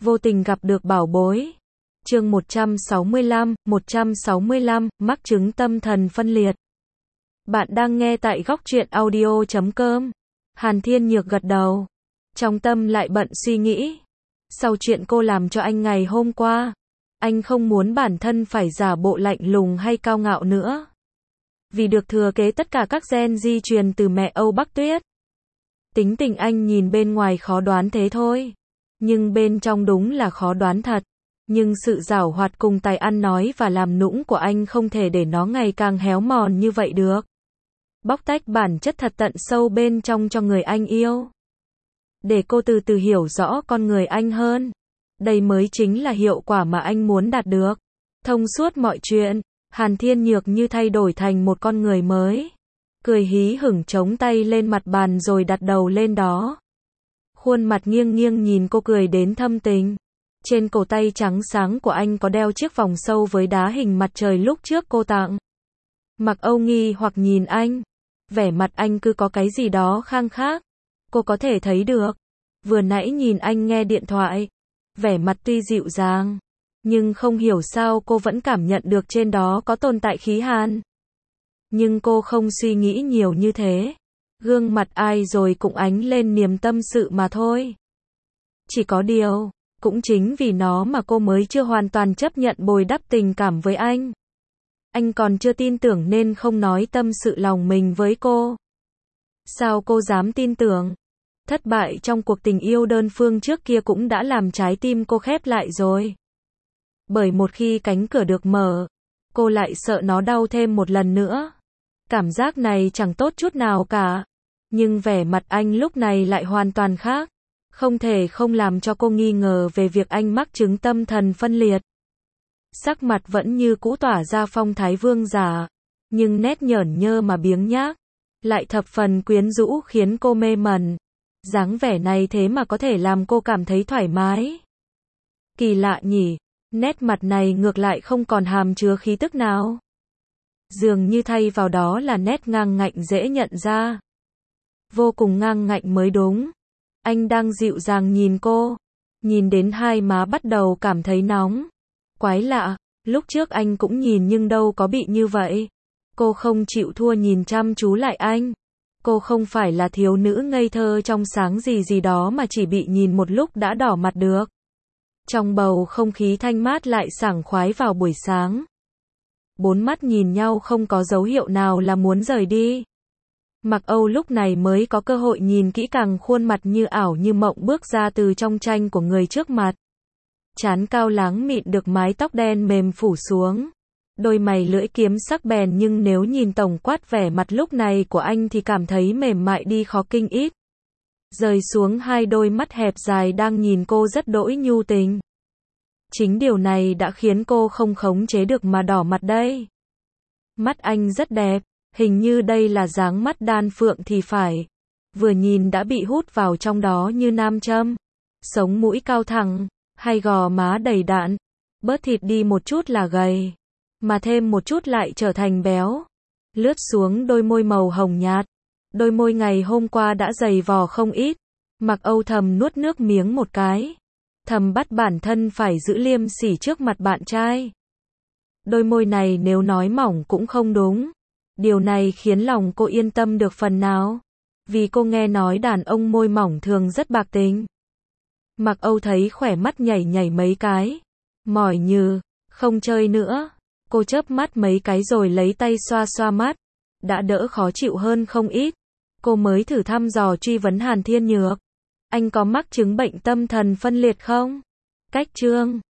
Vô tình gặp được bảo bối. Chương 165, mắc chứng tâm thần phân liệt. Bạn đang nghe tại góc truyện audio.com. Hàn Thiên Nhược gật đầu. Trong tâm lại bận suy nghĩ. Sau chuyện cô làm cho anh ngày hôm qua, anh không muốn bản thân phải giả bộ lạnh lùng hay cao ngạo nữa. Vì được thừa kế tất cả các gen di truyền từ mẹ Âu Bắc Tuyết. Tính tình anh nhìn bên ngoài khó đoán thế thôi, nhưng bên trong đúng là khó đoán thật. Nhưng sự giảo hoạt cùng tài ăn nói và làm nũng của anh không thể để nó ngày càng héo mòn như vậy được. Bóc tách bản chất thật tận sâu bên trong cho người anh yêu. Để cô từ từ hiểu rõ con người anh hơn. Đây mới chính là hiệu quả mà anh muốn đạt được. Thông suốt mọi chuyện, Hàn Thiên Nhược như thay đổi thành một con người mới. Cười hí hửng chống tay lên mặt bàn rồi đặt đầu lên đó. Khuôn mặt nghiêng nghiêng nhìn cô cười đến thâm tình. Trên cổ tay trắng sáng của anh có đeo chiếc vòng sâu với đá hình mặt trời lúc trước cô tặng. Mặc Âu nghi hoặc nhìn anh. Vẻ mặt anh cứ có cái gì đó khang khác. Cô có thể thấy được. Vừa nãy nhìn anh nghe điện thoại. Vẻ mặt tuy dịu dàng, nhưng không hiểu sao cô vẫn cảm nhận được trên đó có tồn tại khí hàn. Nhưng cô không suy nghĩ nhiều như thế. Gương mặt ai rồi cũng ánh lên niềm tâm sự mà thôi. Chỉ có điều, cũng chính vì nó mà cô mới chưa hoàn toàn chấp nhận bồi đắp tình cảm với anh. Anh còn chưa tin tưởng nên không nói tâm sự lòng mình với cô. Sao cô dám tin tưởng? Thất bại trong cuộc tình yêu đơn phương trước kia cũng đã làm trái tim cô khép lại rồi. Bởi một khi cánh cửa được mở, cô lại sợ nó đau thêm một lần nữa. Cảm giác này chẳng tốt chút nào cả. Nhưng vẻ mặt anh lúc này lại hoàn toàn khác. Không thể không làm cho cô nghi ngờ về việc anh mắc chứng tâm thần phân liệt. Sắc mặt vẫn như cũ tỏa ra phong thái vương giả, nhưng nét nhởn nhơ mà biếng nhác lại thập phần quyến rũ khiến cô mê mẩn. Dáng vẻ này thế mà có thể làm cô cảm thấy thoải mái. Kỳ lạ nhỉ, nét mặt này ngược lại không còn hàm chứa khí tức nào. Dường như thay vào đó là nét ngang ngạnh dễ nhận ra. Vô cùng ngang ngạnh mới đúng. Anh đang dịu dàng nhìn cô, nhìn đến hai má bắt đầu cảm thấy nóng. Quái lạ, lúc trước anh cũng nhìn nhưng đâu có bị như vậy. Cô không chịu thua nhìn chăm chú lại anh. Cô không phải là thiếu nữ ngây thơ trong sáng gì đó mà chỉ bị nhìn một lúc đã đỏ mặt được. Trong bầu không khí thanh mát lại sảng khoái vào buổi sáng. Bốn mắt nhìn nhau không có dấu hiệu nào là muốn rời đi. Mặc Âu lúc này mới có cơ hội nhìn kỹ càng khuôn mặt như ảo như mộng bước ra từ trong tranh của người trước mặt. Trán cao láng mịn được mái tóc đen mềm phủ xuống. Đôi mày lưỡi kiếm sắc bén nhưng nếu nhìn tổng quát vẻ mặt lúc này của anh thì cảm thấy mềm mại đi khó kinh ít. Rời xuống hai đôi mắt hẹp dài đang nhìn cô rất đỗi nhu tình. Chính điều này đã khiến cô không khống chế được mà đỏ mặt đây. Mắt anh rất đẹp, hình như đây là dáng mắt đan phượng thì phải. Vừa nhìn đã bị hút vào trong đó như nam châm. Sống mũi cao thẳng, hai gò má đầy đặn, bớt thịt đi một chút là gầy, mà thêm một chút lại trở thành béo. Lướt xuống đôi môi màu hồng nhạt. Đôi môi ngày hôm qua đã dày vò không ít. Mặc Âu thầm nuốt nước miếng một cái. Thầm bắt bản thân phải giữ liêm sỉ trước mặt bạn trai. Đôi môi này nếu nói mỏng cũng không đúng. Điều này khiến lòng cô yên tâm được phần nào. Vì cô nghe nói đàn ông môi mỏng thường rất bạc tình. Mặc Âu thấy khỏe mắt nhảy nhảy mấy cái. Mỏi như, không chơi nữa. Cô chớp mắt mấy cái rồi lấy tay xoa xoa mắt. Đã đỡ khó chịu hơn không ít. Cô mới thử thăm dò truy vấn Hàn Thiên Nhược. Anh có mắc chứng bệnh tâm thần phân liệt không? Cách chương